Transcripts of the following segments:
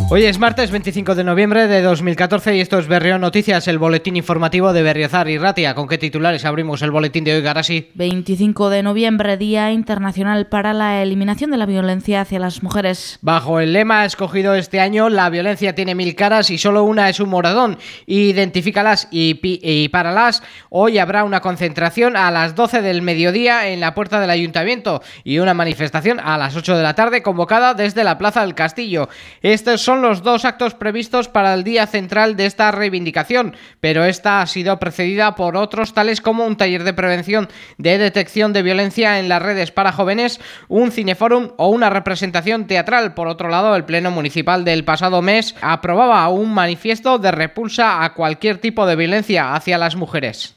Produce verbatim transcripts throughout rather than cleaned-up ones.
Hoy es martes veinticinco de noviembre de dos mil catorce y esto es Berrión Noticias, el boletín informativo de Berriozar y Ratia. ¿Con qué titulares abrimos el boletín de hoy, Garasi? veinticinco de noviembre, Día Internacional para la Eliminación de la Violencia hacia las Mujeres. Bajo el lema escogido este año, la violencia tiene mil caras y solo una es un moradón. Identifícalas y, pi- y páralas. Hoy habrá una concentración a las doce del mediodía en la puerta del Ayuntamiento y una manifestación a las ocho de la tarde convocada desde la Plaza del Castillo. Estos son los dos actos previstos para el día central de esta reivindicación, pero esta ha sido precedida por otros tales como un taller de prevención de detección de violencia en las redes para jóvenes, un cineforum o una representación teatral. Por otro lado, el Pleno Municipal del pasado mes aprobaba un manifiesto de repulsa a cualquier tipo de violencia hacia las mujeres.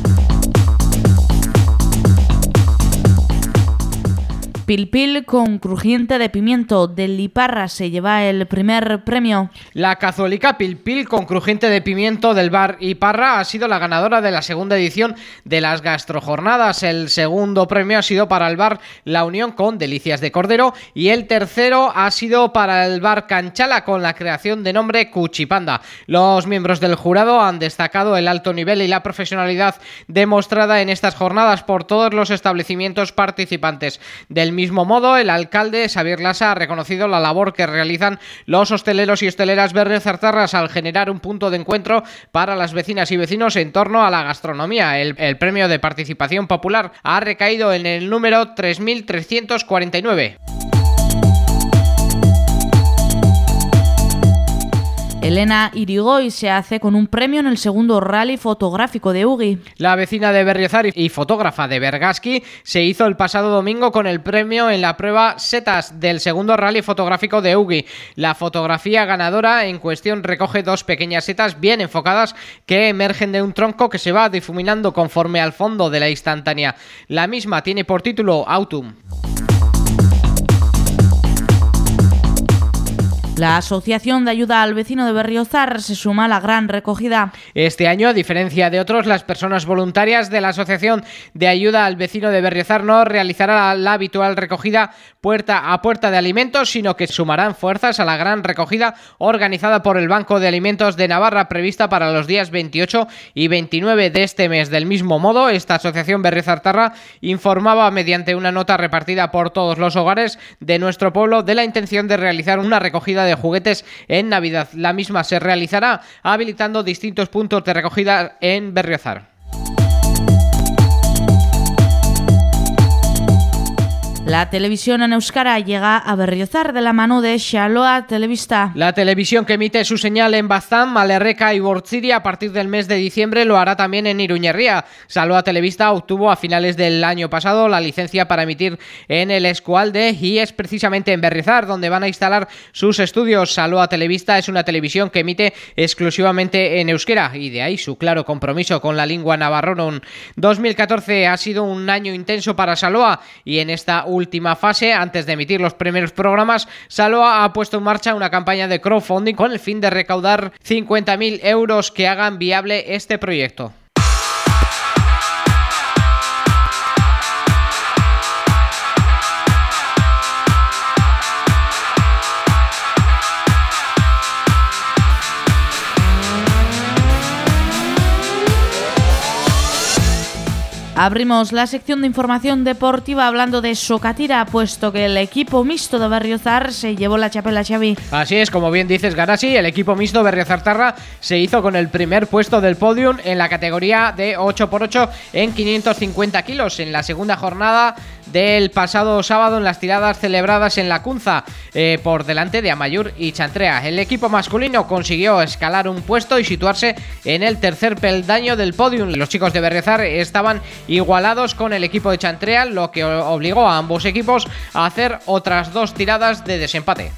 Pil Pil con crujiente de pimiento del Iparra se lleva el primer premio. La cazuelica Pil Pil con crujiente de pimiento del bar Iparra ha sido la ganadora de la segunda edición de las gastrojornadas. El segundo premio ha sido para el bar La Unión con delicias de cordero y el tercero ha sido para el bar Canchala con la creación de nombre Cuchipanda. Los miembros del jurado han destacado el alto nivel y la profesionalidad demostrada en estas jornadas por todos los establecimientos participantes. Del mismo modo, el alcalde Xavier Lasa ha reconocido la labor que realizan los hosteleros y hosteleras berriozartarras al generar un punto de encuentro para las vecinas y vecinos en torno a la gastronomía. El, el premio de participación popular ha recaído en el número tres mil trescientos cuarenta y nueve. Elena Irigoy se hace con un premio en el segundo rally fotográfico de Ugi. La vecina de Berriozar y fotógrafa de Bergaski se hizo el pasado domingo con el premio en la prueba Setas del segundo rally fotográfico de Ugi. La fotografía ganadora en cuestión recoge dos pequeñas setas bien enfocadas que emergen de un tronco que se va difuminando conforme al fondo de la instantánea. La misma tiene por título Autumn. La Asociación de Ayuda al Vecino de Berriozar se suma a la gran recogida. Este año, a diferencia de otros, las personas voluntarias de la Asociación de Ayuda al Vecino de Berriozar no realizarán la, la habitual recogida puerta a puerta de alimentos, sino que sumarán fuerzas a la gran recogida organizada por el Banco de Alimentos de Navarra, prevista para los días veintiocho y veintinueve de este mes. Del mismo modo, esta asociación berriozartarra informaba mediante una nota repartida por todos los hogares de nuestro pueblo de la intención de realizar una recogida de de juguetes en Navidad. La misma se realizará habilitando distintos puntos de recogida en Berriozar. La televisión en euskara llega a Berriozar de la mano de Xaloa Telebista. La televisión que emite su señal en Baztán, Malerreka y Bortziri a partir del mes de diciembre lo hará también en Iruñerría. Xaloa Telebista obtuvo a finales del año pasado la licencia para emitir en el Eskualde y es precisamente en Berriozar donde van a instalar sus estudios. Xaloa Telebista es una televisión que emite exclusivamente en euskera y de ahí su claro compromiso con la lengua navarrón. dos mil catorce ha sido un año intenso para Xaloa y en esta última fase, antes de emitir los primeros programas, Xaloa ha puesto en marcha una campaña de crowdfunding con el fin de recaudar cincuenta mil euros que hagan viable este proyecto. Abrimos la sección de información deportiva hablando de Sokatira, puesto que el equipo mixto de Berriozar se llevó la chapela, Xavi. Así es, como bien dices, Garasi, el equipo mixto Berriozartarra se hizo con el primer puesto del podium en la categoría de ocho por ocho en quinientos cincuenta kilos en la segunda jornada del pasado sábado en las tiradas celebradas en la Cunza, eh, por delante de Amaiur y Chantrea. El equipo masculino consiguió escalar un puesto y situarse en el tercer peldaño del podium. Los chicos de Berriozar estaban igualados con el equipo de Chantrea, lo que obligó a ambos equipos a hacer otras dos tiradas de desempate.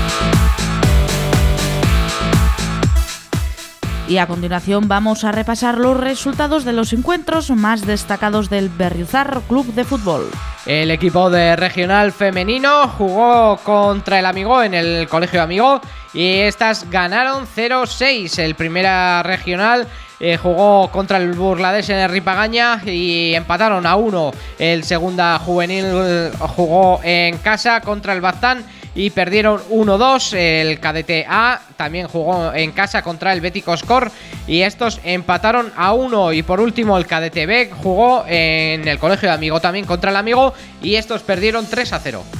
Y a continuación vamos a repasar los resultados de los encuentros más destacados del Berriozar Club de Fútbol. El equipo de regional femenino jugó contra el Amigó en el Colegio Amigó y estas ganaron cero seis. El primera regional eh, jugó contra el Burlades en el Ripagaña y empataron a uno. El Segunda Juvenil jugó en casa contra el Baztán y perdieron uno dos. El Cadete A también jugó en casa contra el Bético Score y estos empataron a uno. Y por último el Cadete B jugó en el Colegio de Amigo también contra el Amigo y estos perdieron tres a cero.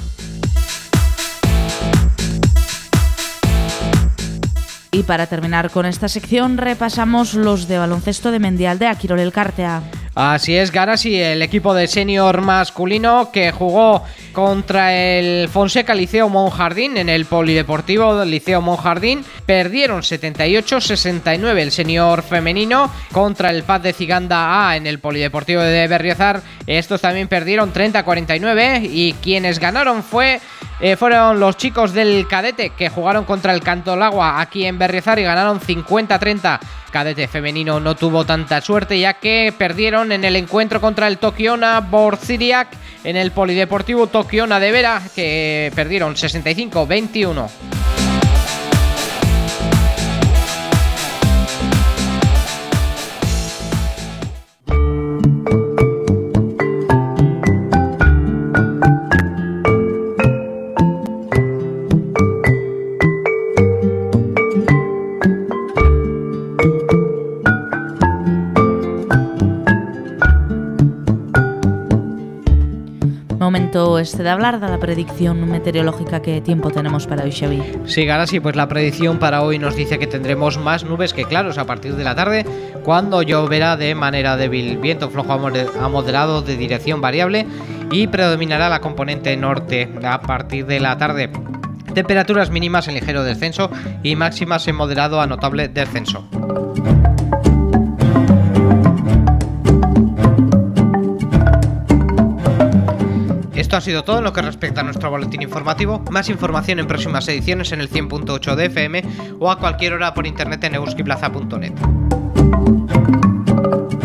Y para terminar con esta sección repasamos los de baloncesto de Mendialdea, Kirol Elkartea. Así es, Garasi, el equipo de senior masculino que jugó contra el Fonseca Liceo Monjardín en el Polideportivo del Liceo Monjardín. Perdieron setenta y ocho a sesenta y nueve. El senior femenino contra el P A D de Ciganda A en el Polideportivo de Berriozar. Estos también perdieron treinta a cuarenta y nueve y quienes ganaron fue... Eh, fueron los chicos del cadete que jugaron contra el Cantolagua aquí en Berriozar y ganaron cincuenta a treinta. Cadete femenino no tuvo tanta suerte ya que perdieron en el encuentro contra el Tokiona Borciriac en el Polideportivo Tokiona de Vera, que perdieron sesenta y cinco a veintiuno. Momento este de hablar de la predicción meteorológica. ¿Qué tiempo tenemos para hoy, Xavi? Sí, Garasi, pues la predicción para hoy nos dice que tendremos más nubes que claros a partir de la tarde, cuando lloverá de manera débil, viento flojo a moderado de dirección variable y predominará la componente norte a partir de la tarde. Temperaturas mínimas en ligero descenso y máximas en moderado a notable descenso. Esto ha sido todo en lo que respecta a nuestro boletín informativo. Más información en próximas ediciones en el cien punto ocho de F M o a cualquier hora por internet en euskiplaza punto net.